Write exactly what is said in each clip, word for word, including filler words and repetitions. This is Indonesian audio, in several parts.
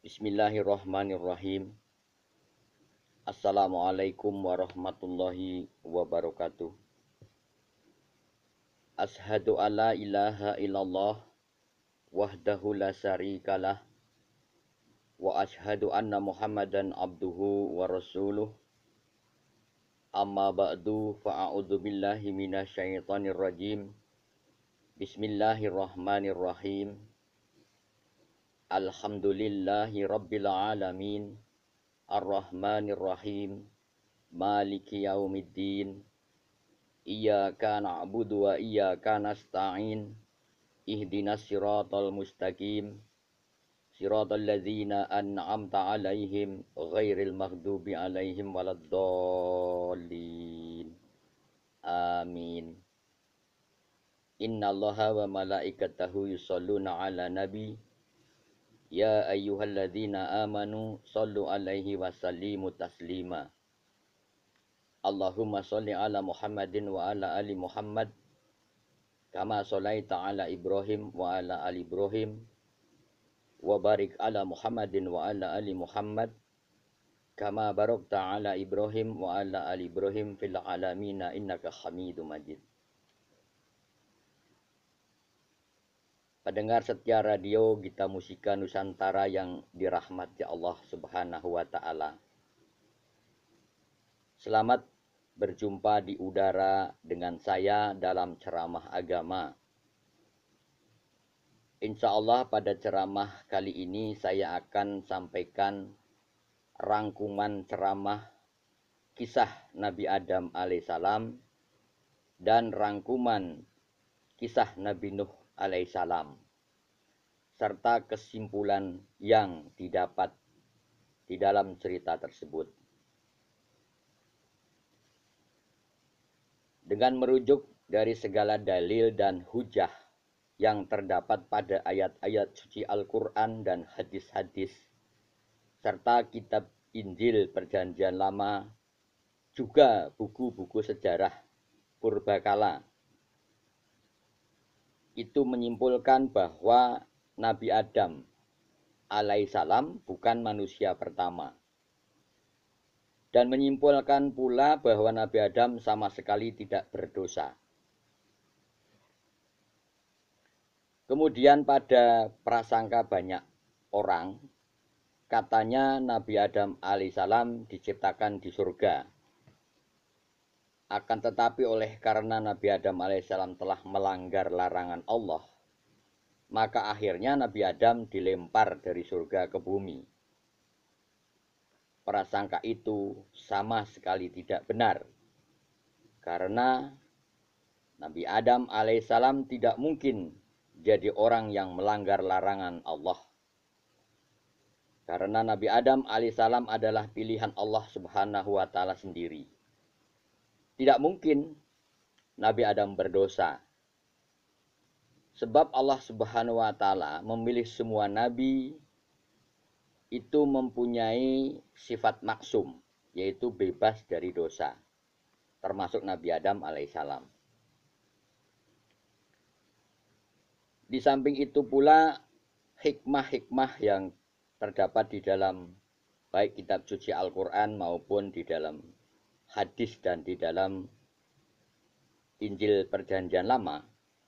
Bismillahirrahmanirrahim. Assalamualaikum warahmatullahi wabarakatuh. Ashhadu alla ilaha illallah wahdahu la syarikalah wa ashhadu anna Muhammadan abduhu wa rasuluh. Amma ba'du fa'a'udzu billahi minasyaitonir rajim. Bismillahirrahmanirrahim. Alhamdulillahi rabbil alamin. Ar-Rahmanir-Rahim. Maliki yaumiddin. Iyyaka na'budu wa iyyaka nasta'in. Ihdinas siratal mustaqim. Siratal ladzina an'amta 'alaihim ghairil maghdubi 'alaihim waladdallin. Amin. Innallaha wa malaikatahu yusholluna 'alan nabi. Ya ayyuhalladzina amanu shallu 'alaihi wa sallimu taslima. Allahumma sholli 'ala Muhammadin wa 'ala ali Muhammad kama sholaita 'ala Ibrahim wa 'ala ali Ibrahim wa barik 'ala Muhammadin wa 'ala ali Muhammad kama barakta 'ala Ibrahim wa 'ala ali Ibrahim fil 'alamin innaka Hamidum Majid. Pendengar setia radio Gita Musika Nusantara yang dirahmati Allah Subhanahu wa taala. Selamat berjumpa di udara dengan saya dalam ceramah agama. Insya Allah pada ceramah kali ini saya akan sampaikan rangkuman ceramah kisah Nabi Adam alaihissalam dan rangkuman kisah Nabi Nuh alaihissalam serta kesimpulan yang didapat di dalam cerita tersebut. Dengan merujuk dari segala dalil dan hujah yang terdapat pada ayat-ayat suci Al-Quran dan hadis-hadis serta kitab Injil Perjanjian Lama, juga buku-buku sejarah purbakala, itu menyimpulkan bahwa Nabi Adam alaihissalam bukan manusia pertama. Dan menyimpulkan pula bahwa Nabi Adam sama sekali tidak berdosa. Kemudian pada prasangka banyak orang, katanya Nabi Adam alaihissalam diciptakan di surga. Akan tetapi oleh karena Nabi Adam alaihissalam telah melanggar larangan Allah, maka akhirnya Nabi Adam dilempar dari surga ke bumi. Prasangka itu sama sekali tidak benar. Karena Nabi Adam alaihissalam tidak mungkin jadi orang yang melanggar larangan Allah. Karena Nabi Adam alaihissalam adalah pilihan Allah subhanahu wa ta'ala sendiri. Tidak mungkin Nabi Adam berdosa. Sebab Allah Subhanahu wa taala memilih semua nabi itu mempunyai sifat maksum, yaitu bebas dari dosa, termasuk Nabi Adam alaihissalam. Di samping itu pula hikmah-hikmah yang terdapat di dalam baik kitab suci Al-Quran maupun di dalam hadis dan di dalam Injil Perjanjian Lama,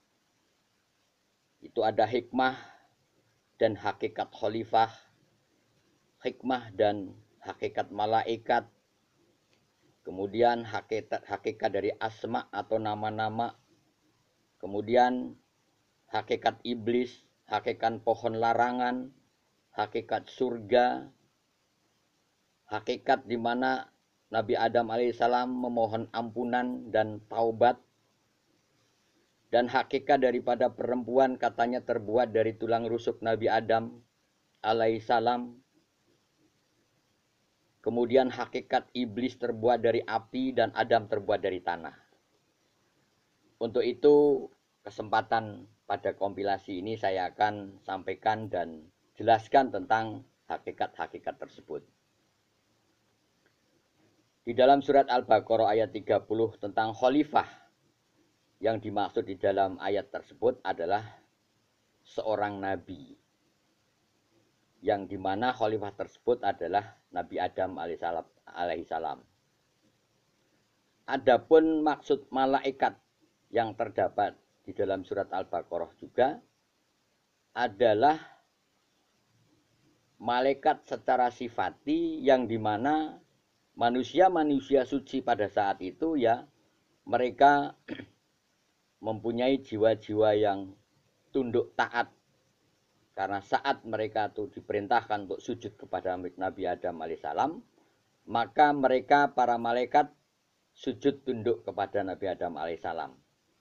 itu ada hikmah dan hakikat khalifah, hikmah dan hakikat malaikat, kemudian hakikat, hakikat dari asma atau nama-nama, kemudian hakikat iblis, hakikat pohon larangan, hakikat surga, hakikat di mana Nabi Adam alaihissalam memohon ampunan dan taubat, dan hakikat daripada perempuan katanya terbuat dari tulang rusuk Nabi Adam alaihissalam. Kemudian hakikat iblis terbuat dari api dan Adam terbuat dari tanah. Untuk itu kesempatan pada kompilasi ini saya akan sampaikan dan jelaskan tentang hakikat-hakikat tersebut. Di dalam surat Al-Baqarah ayat tiga puluh tentang khalifah, yang dimaksud di dalam ayat tersebut adalah seorang nabi. yang dimana khalifah tersebut adalah Nabi Adam alaihissalam. Adapun maksud malaikat yang terdapat di dalam surat Al-Baqarah juga adalah malaikat secara sifati yang dimana manusia-manusia suci pada saat itu ya mereka mempunyai jiwa-jiwa yang tunduk taat. Karena saat mereka itu diperintahkan untuk sujud kepada Nabi Adam alaihissalam, maka mereka para malaikat sujud tunduk kepada Nabi Adam alaihissalam.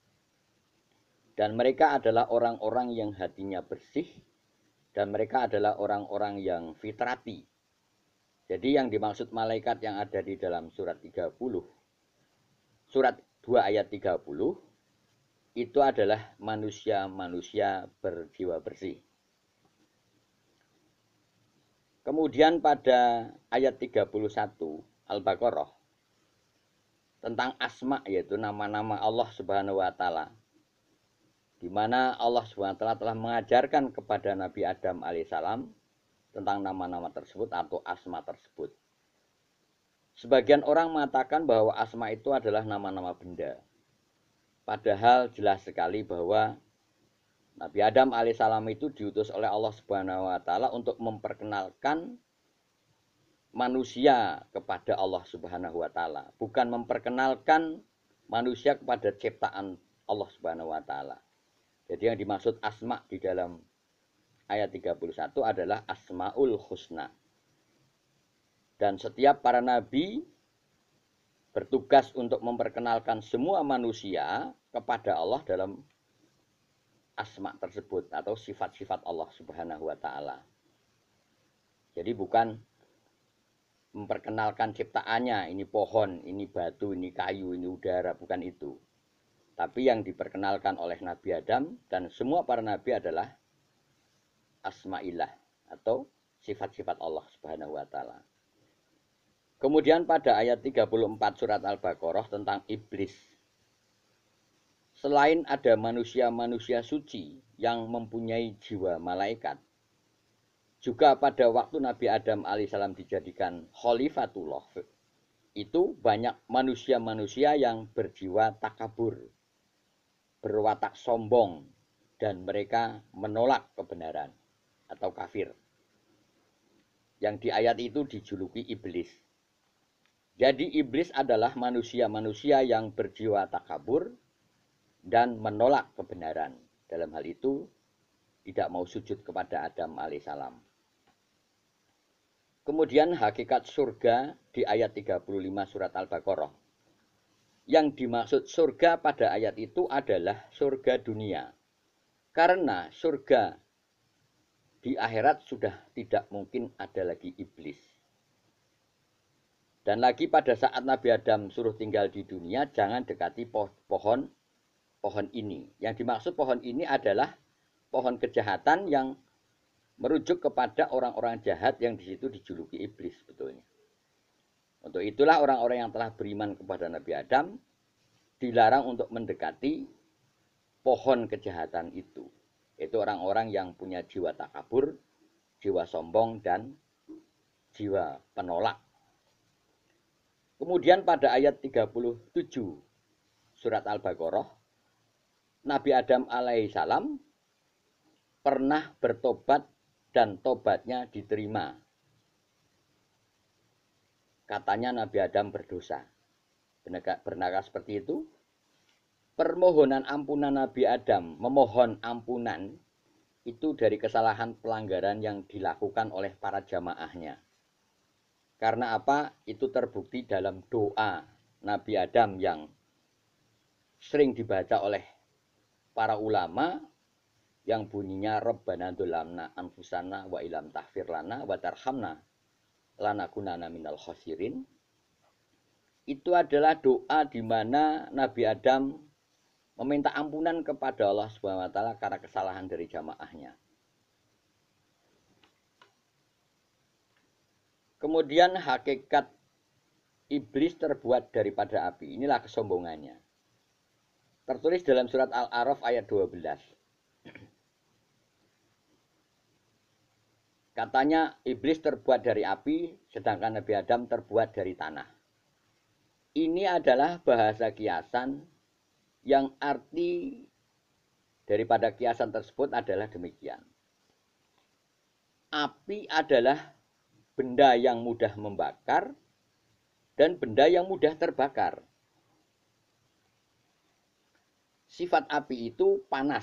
Dan mereka adalah orang-orang yang hatinya bersih, dan mereka adalah orang-orang yang fitrati. Jadi yang dimaksud malaikat yang ada di dalam surat tiga puluh, surat dua ayat tiga puluh, itu adalah manusia-manusia berjiwa bersih. Kemudian pada ayat tiga puluh satu Al-Baqarah tentang asma, yaitu nama-nama Allah Subhanahu wa taala. Di mana Allah Subhanahu wa taala telah mengajarkan kepada Nabi Adam alaihissalam tentang nama-nama tersebut atau asma tersebut. Sebagian orang mengatakan bahwa asma itu adalah nama-nama benda. Padahal jelas sekali bahwa Nabi Adam alaihissalam itu diutus oleh Allah Subhanahu wa taala untuk memperkenalkan manusia kepada Allah Subhanahu wa taala, bukan memperkenalkan manusia kepada ciptaan Allah Subhanahu wa taala. Jadi yang dimaksud asma di dalam ayat tiga puluh satu adalah Asmaul Husna. Dan setiap para nabi bertugas untuk memperkenalkan semua manusia kepada Allah dalam asma tersebut atau sifat-sifat Allah Subhanahu wa taala. Jadi bukan memperkenalkan ciptaannya, ini pohon, ini batu, ini kayu, ini udara, bukan itu. Tapi yang diperkenalkan oleh Nabi Adam dan semua para nabi adalah asma'illah atau sifat-sifat Allah Subhanahu wa taala. Kemudian pada ayat tiga puluh empat surat Al-Baqarah tentang iblis. Selain ada manusia-manusia suci yang mempunyai jiwa malaikat, juga pada waktu Nabi Adam alaihissalam dijadikan khalifatullah, itu banyak manusia-manusia yang berjiwa takabur, berwatak sombong, dan mereka menolak kebenaran atau kafir. Yang di ayat itu dijuluki iblis. Jadi iblis adalah manusia-manusia yang berjiwa takabur dan menolak kebenaran. Dalam hal itu tidak mau sujud kepada Adam alaihissalam. Kemudian hakikat surga di ayat tiga puluh lima surat Al-Baqarah. Yang dimaksud surga pada ayat itu adalah surga dunia. Karena surga di akhirat sudah tidak mungkin ada lagi iblis. Dan lagi pada saat Nabi Adam suruh tinggal di dunia, jangan dekati pohon pohon ini. Yang dimaksud pohon ini adalah pohon kejahatan yang merujuk kepada orang-orang jahat yang di situ dijuluki iblis sebetulnya. Untuk itulah orang-orang yang telah beriman kepada Nabi Adam dilarang untuk mendekati pohon kejahatan itu. Itu orang-orang yang punya jiwa takabur, jiwa sombong, dan jiwa penolak. Kemudian pada ayat tiga puluh tujuh surat Al-Baqarah, Nabi Adam alaihissalam pernah bertobat dan tobatnya diterima. Katanya Nabi Adam berdosa. Benarkah seperti itu? Permohonan ampunan Nabi Adam, memohon ampunan, itu dari kesalahan pelanggaran yang dilakukan oleh para jamaahnya. Karena apa? Itu terbukti dalam doa Nabi Adam yang sering dibaca oleh para ulama yang bunyinya Rabbana dzolamna anfusana wa ilam taghfir lana wa tarhamna lanakunanna minal khasirin. Itu adalah doa di mana Nabi Adam meminta ampunan kepada Allah Subhanahu wa taala karena kesalahan dari jamaahnya. Kemudian hakikat iblis terbuat daripada api. Inilah kesombongannya. Tertulis dalam surat Al-A'raf ayat dua belas. Katanya iblis terbuat dari api, sedangkan Nabi Adam terbuat dari tanah. Ini adalah bahasa kiasan yang arti daripada kiasan tersebut adalah demikian. Api adalah benda yang mudah membakar dan benda yang mudah terbakar. Sifat api itu panas.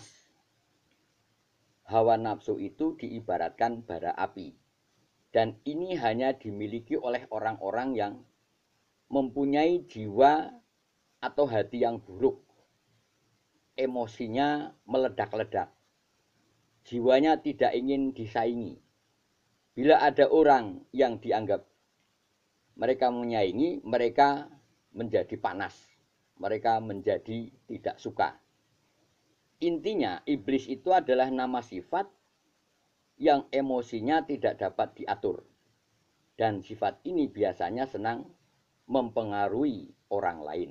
Hawa nafsu itu diibaratkan bara api. Dan ini hanya dimiliki oleh orang-orang yang mempunyai jiwa atau hati yang buruk. Emosinya meledak-ledak. Jiwanya tidak ingin disaingi. Bila ada orang yang dianggap mereka menyaingi, mereka menjadi panas. Mereka menjadi tidak suka. Intinya, iblis itu adalah nama sifat yang emosinya tidak dapat diatur. Dan sifat ini biasanya senang mempengaruhi orang lain.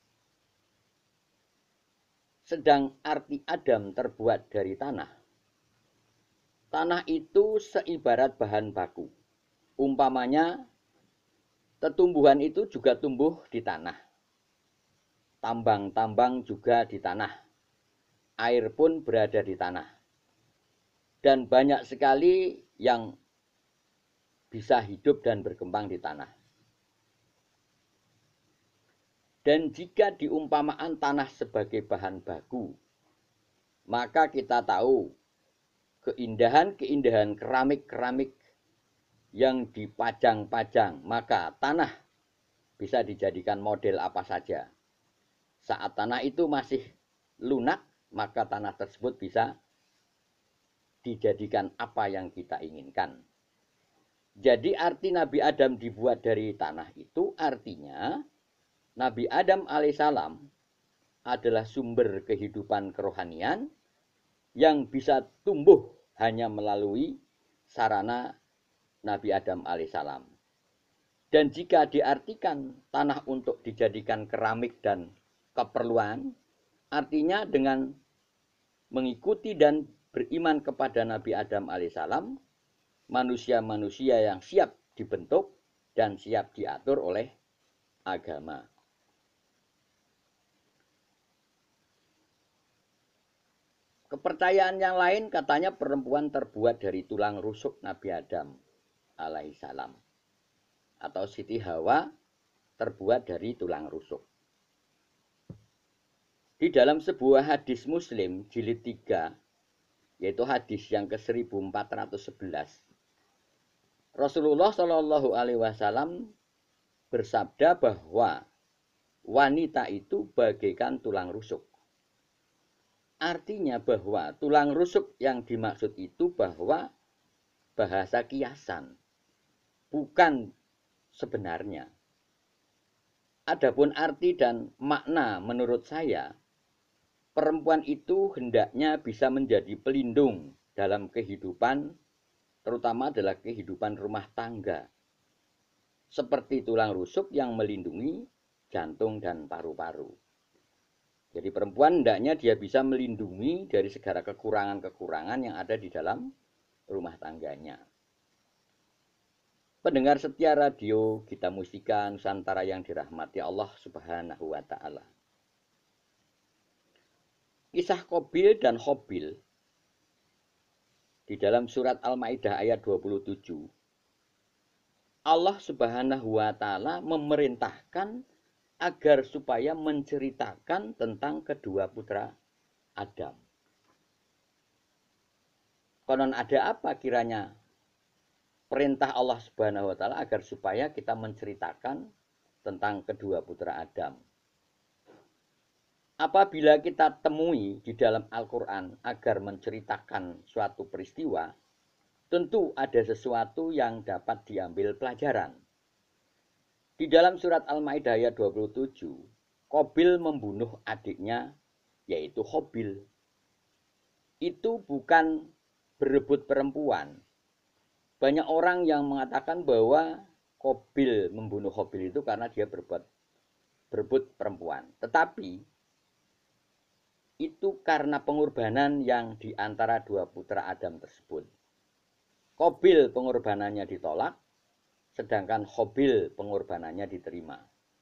Sedang arti Adam terbuat dari tanah. Tanah itu seibarat bahan baku. Umpamanya, tetumbuhan itu juga tumbuh di tanah. Tambang-tambang juga di tanah. Air pun berada di tanah. Dan banyak sekali yang bisa hidup dan berkembang di tanah. Dan jika diumpamaan tanah sebagai bahan baku, maka kita tahu keindahan-keindahan keramik-keramik yang dipajang-pajang, maka tanah bisa dijadikan model apa saja. Saat tanah itu masih lunak, maka tanah tersebut bisa dijadikan apa yang kita inginkan. Jadi arti Nabi Adam dibuat dari tanah itu artinya Nabi Adam alaihissalam adalah sumber kehidupan kerohanian yang bisa tumbuh hanya melalui sarana Nabi Adam alaihissalam. Dan jika diartikan tanah untuk dijadikan keramik dan keperluan, artinya dengan mengikuti dan beriman kepada Nabi Adam alaihissalam, manusia-manusia yang siap dibentuk dan siap diatur oleh agama. Kepercayaan yang lain katanya perempuan terbuat dari tulang rusuk Nabi Adam alaihissalam. Atau Siti Hawa terbuat dari tulang rusuk. Di dalam sebuah hadis Muslim jilid tiga, yaitu hadis yang ke seribu empat ratus sebelas, Rasulullah Shallallahu Alaihi Wasallam bersabda bahwa wanita itu bagaikan tulang rusuk. Artinya bahwa tulang rusuk yang dimaksud itu bahwa bahasa kiasan, bukan sebenarnya. Adapun arti dan makna menurut saya, perempuan itu hendaknya bisa menjadi pelindung dalam kehidupan, terutama adalah kehidupan rumah tangga. Seperti tulang rusuk yang melindungi jantung dan paru-paru. Jadi perempuan hendaknya dia bisa melindungi dari segala kekurangan-kekurangan yang ada di dalam rumah tangganya. Pendengar setia radio Gita Mustika Nusantara yang dirahmati Allah Subhanahu wa Ta'ala. Kisah Qabil dan Habil di dalam surat Al-Maidah ayat dua puluh tujuh, Allah Subhanahu wa Ta'ala memerintahkan agar supaya menceritakan tentang kedua putra Adam. Konon ada apa kiranya perintah Allah Subhanahu wa Ta'ala agar supaya kita menceritakan tentang kedua putra Adam. Apabila kita temui di dalam Al-Quran agar menceritakan suatu peristiwa, tentu ada sesuatu yang dapat diambil pelajaran. Di dalam surat Al-Maidah ayat dua puluh tujuh, Qabil membunuh adiknya, yaitu Habil. Itu bukan berebut perempuan. Banyak orang yang mengatakan bahwa Qabil membunuh Habil itu karena dia berbuat berebut perempuan. Tetapi itu karena pengorbanan yang di antara dua putra Adam tersebut. Qabil pengorbanannya ditolak, sedangkan Qabil pengorbanannya diterima.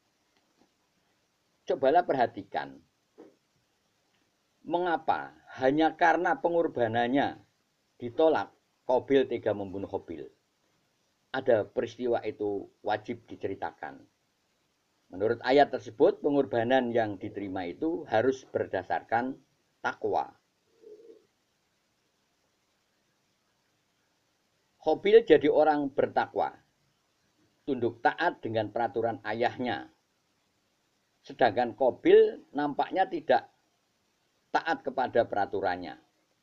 Cobalah perhatikan, mengapa hanya karena pengorbanannya ditolak, Qabil tega membunuh Qabil. Ada peristiwa itu wajib diceritakan. Menurut ayat tersebut, pengorbanan yang diterima itu harus berdasarkan takwa. Qabil jadi orang bertakwa, tunduk taat dengan peraturan ayahnya. Sedangkan Qabil nampaknya tidak taat kepada peraturannya.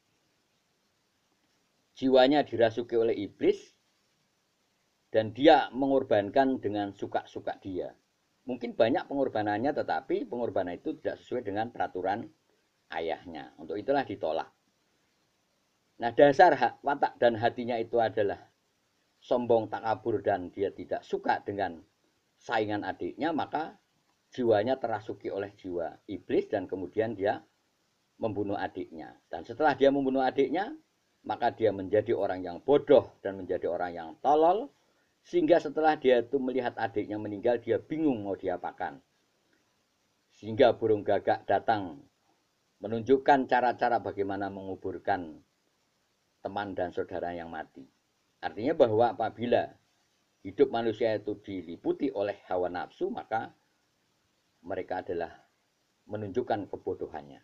Jiwanya dirasuki oleh iblis, dan dia mengorbankan dengan suka-suka dia. Mungkin banyak pengorbanannya, tetapi pengorbanan itu tidak sesuai dengan peraturan ayahnya. Untuk itulah ditolak. Nah, dasar hak, watak dan hatinya itu adalah sombong, takabur, dan dia tidak suka dengan saingan adiknya, maka jiwanya terasuki oleh jiwa iblis dan kemudian dia membunuh adiknya. Dan setelah dia membunuh adiknya, maka dia menjadi orang yang bodoh dan menjadi orang yang tolol, sehingga setelah dia itu melihat adiknya meninggal, dia bingung mau diapakan. Sehingga burung gagak datang menunjukkan cara-cara bagaimana menguburkan teman dan saudara yang mati. Artinya bahwa apabila hidup manusia itu diliputi oleh hawa nafsu, maka mereka adalah menunjukkan kebodohannya.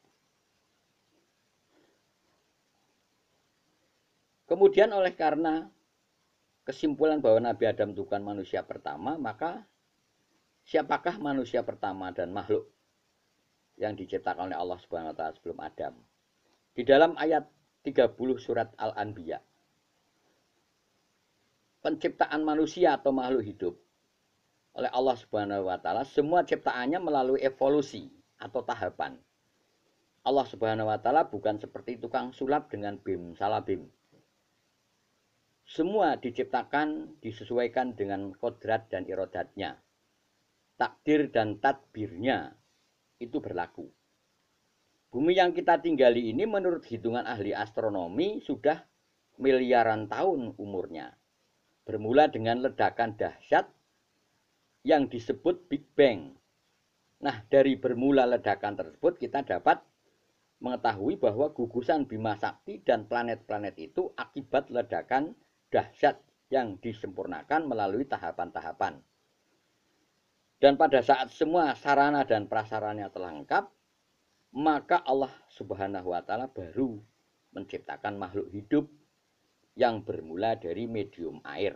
Kemudian oleh karena kesimpulan bahwa Nabi Adam itu bukan manusia pertama, maka siapakah manusia pertama dan makhluk yang diciptakan oleh Allah Subhanahu wa taala sebelum Adam? Di dalam ayat tiga puluh surat Al-Anbiya, penciptaan manusia atau makhluk hidup oleh Allah Subhanahu wa taala, semua ciptaannya melalui evolusi atau tahapan. Allah Subhanahu wa taala bukan seperti tukang sulap dengan bim salabim. Semua diciptakan disesuaikan dengan kodrat dan irodatnya. Takdir dan tadbirnya itu berlaku. Bumi yang kita tinggali ini menurut hitungan ahli astronomi sudah miliaran tahun umurnya. Bermula dengan ledakan dahsyat yang disebut Big Bang. Nah, dari bermula ledakan tersebut kita dapat mengetahui bahwa gugusan Bima Sakti dan planet-planet itu akibat ledakan dahsyat yang disempurnakan melalui tahapan-tahapan. Dan pada saat semua sarana dan prasarana telah lengkap, maka Allah Subhanahu wa taala baru menciptakan makhluk hidup yang bermula dari medium air.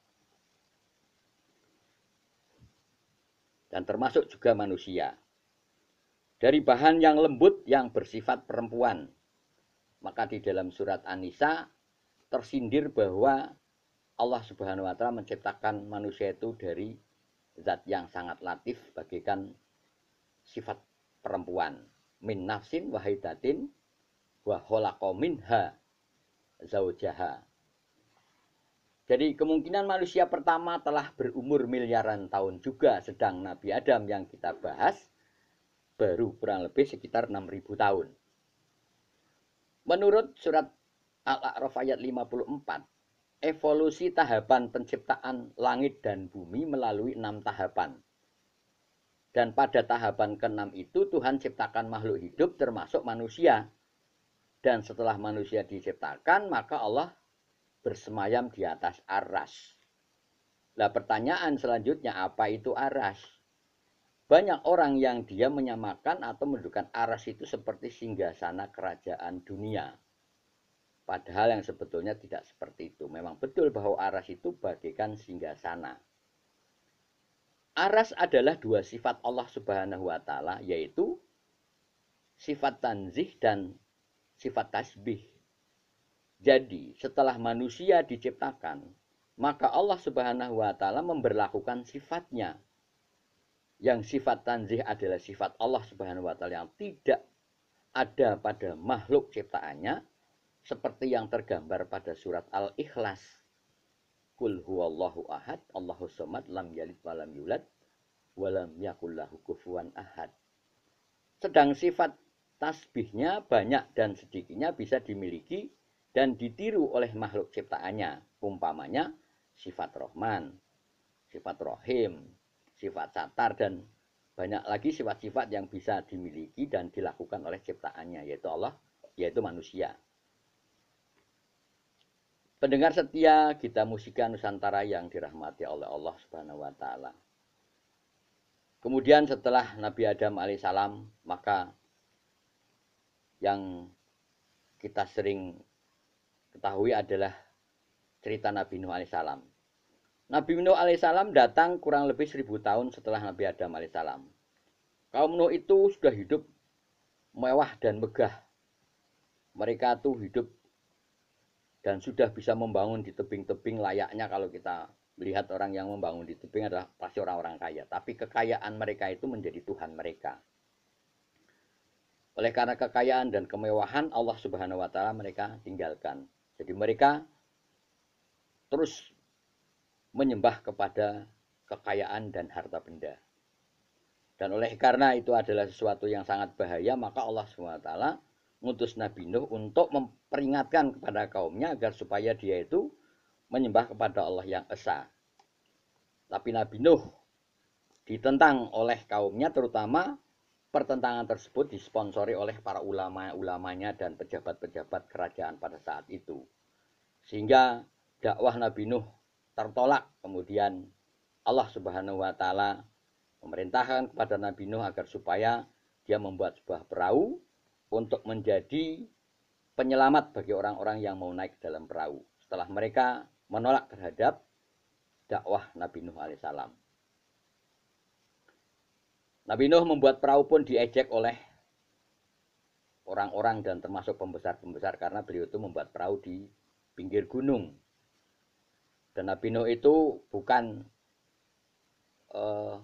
Dan termasuk juga manusia. Dari bahan yang lembut yang bersifat perempuan. Maka di dalam surat An-Nisa tersindir bahwa Allah Subhanahu wa taala menciptakan manusia itu dari zat yang sangat latif bagaikan sifat perempuan. Min nafsin wahidatin wa khalaqa minha zaujaha. Jadi kemungkinan manusia pertama telah berumur miliaran tahun juga, sedang Nabi Adam yang kita bahas baru kurang lebih sekitar enam ribu tahun. Menurut surat Al-A'raf ayat lima puluh empat, evolusi tahapan penciptaan langit dan bumi melalui enam tahapan. Dan pada tahapan keenam itu Tuhan ciptakan makhluk hidup termasuk manusia. Dan setelah manusia diciptakan, maka Allah bersemayam di atas aras. Nah, pertanyaan selanjutnya, apa itu aras? Banyak orang yang dia menyamakan atau mendudukan aras itu seperti singgasana kerajaan dunia. Padahal yang sebetulnya tidak seperti itu. Memang betul bahwa aras itu bagaikan singgasana. Aras adalah dua sifat Allah Subhanahu wa taala, yaitu sifat tanzih dan sifat tasbih. Jadi, setelah manusia diciptakan, maka Allah Subhanahu wa taala memberlakukan sifatnya. Yang sifat tanzih adalah sifat Allah Subhanahu wa taala yang tidak ada pada makhluk ciptaannya, seperti yang tergambar pada surat Al-Ikhlas. Qul huwallahu ahad, Allahus samad, lam yalid walam yulad, walam yakul lahu kufuwan ahad. Sedang sifat tasbihnya banyak dan sedikitnya bisa dimiliki dan ditiru oleh makhluk ciptaannya. Umpamanya sifat Rahman, sifat Rahim, sifat Satar, dan banyak lagi sifat-sifat yang bisa dimiliki dan dilakukan oleh ciptaannya, yaitu Allah, yaitu manusia. Pendengar setia Gita Musika Nusantara yang dirahmati oleh Allah Subhanahu wa taala. Kemudian setelah Nabi Adam alaihissalam, maka yang kita sering ketahui adalah cerita Nabi Nuh alaihissalam. Nabi Nuh alaihissalam datang kurang lebih seribu tahun setelah Nabi Adam alaihissalam. Kaum Nuh itu sudah hidup mewah dan megah. Mereka tuh hidup dan sudah bisa membangun di tebing-tebing layaknya kalau kita melihat orang yang membangun di tebing adalah pasti orang-orang kaya. Tapi kekayaan mereka itu menjadi Tuhan mereka. Oleh karena kekayaan dan kemewahan Allah Subhanahu wa taala mereka tinggalkan. Jadi mereka terus menyembah kepada kekayaan dan harta benda. Dan oleh karena itu adalah sesuatu yang sangat bahaya, maka Allah Subhanahu wa taala mengutus Nabi Nuh untuk memperingatkan kepada kaumnya agar supaya dia itu menyembah kepada Allah yang esa. Tapi Nabi Nuh ditentang oleh kaumnya, terutama pertentangan tersebut disponsori oleh para ulama-ulamanya dan pejabat-pejabat kerajaan pada saat itu. Sehingga dakwah Nabi Nuh tertolak. Kemudian Allah Subhanahu wa taala memerintahkan kepada Nabi Nuh agar supaya dia membuat sebuah perahu untuk menjadi penyelamat bagi orang-orang yang mau naik dalam perahu. Setelah mereka menolak terhadap dakwah Nabi Nuh alaihissalam. Nabi Nuh membuat perahu pun diejek oleh orang-orang dan termasuk pembesar-pembesar karena beliau itu membuat perahu di pinggir gunung. Dan Nabi Nuh itu bukan uh,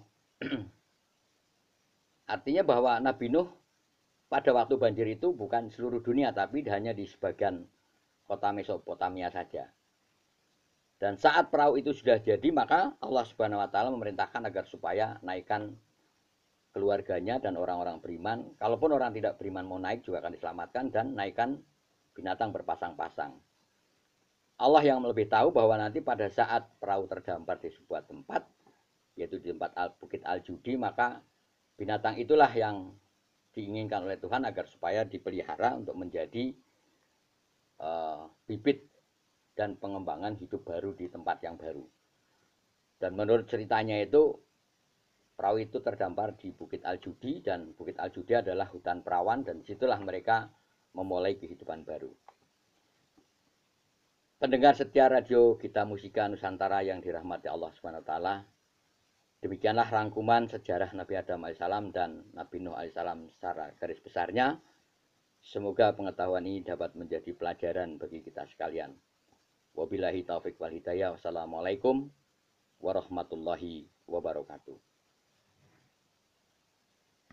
artinya bahwa Nabi Nuh pada waktu banjir itu bukan seluruh dunia, tapi hanya di sebagian kota Mesopotamia saja. Dan saat perahu itu sudah jadi, maka Allah Subhanahu wa taala memerintahkan agar supaya naikkan keluarganya dan orang-orang beriman. Kalaupun orang tidak beriman mau naik juga akan diselamatkan, dan naikkan binatang berpasang-pasang. Allah yang lebih tahu bahwa nanti pada saat perahu terdampar di sebuah tempat, yaitu di tempat Bukit Al-Judi, maka binatang itulah yang diinginkan oleh Tuhan agar supaya dipelihara untuk menjadi uh, bibit dan pengembangan hidup baru di tempat yang baru. Dan menurut ceritanya itu, perahu itu terdampar di Bukit Al-Judi, dan Bukit Al-Judi adalah hutan perawan, dan disitulah mereka memulai kehidupan baru. Pendengar setia radio Gita Musika Nusantara yang dirahmati Allah subhanahu wa taala, demikianlah rangkuman sejarah Nabi Adam alaihissalam dan Nabi Nuh alaihissalam secara garis besarnya. Semoga pengetahuan ini dapat menjadi pelajaran bagi kita sekalian. Wabillahi taufiq wal hidayah. Wassalamualaikum warahmatullahi wabarakatuh.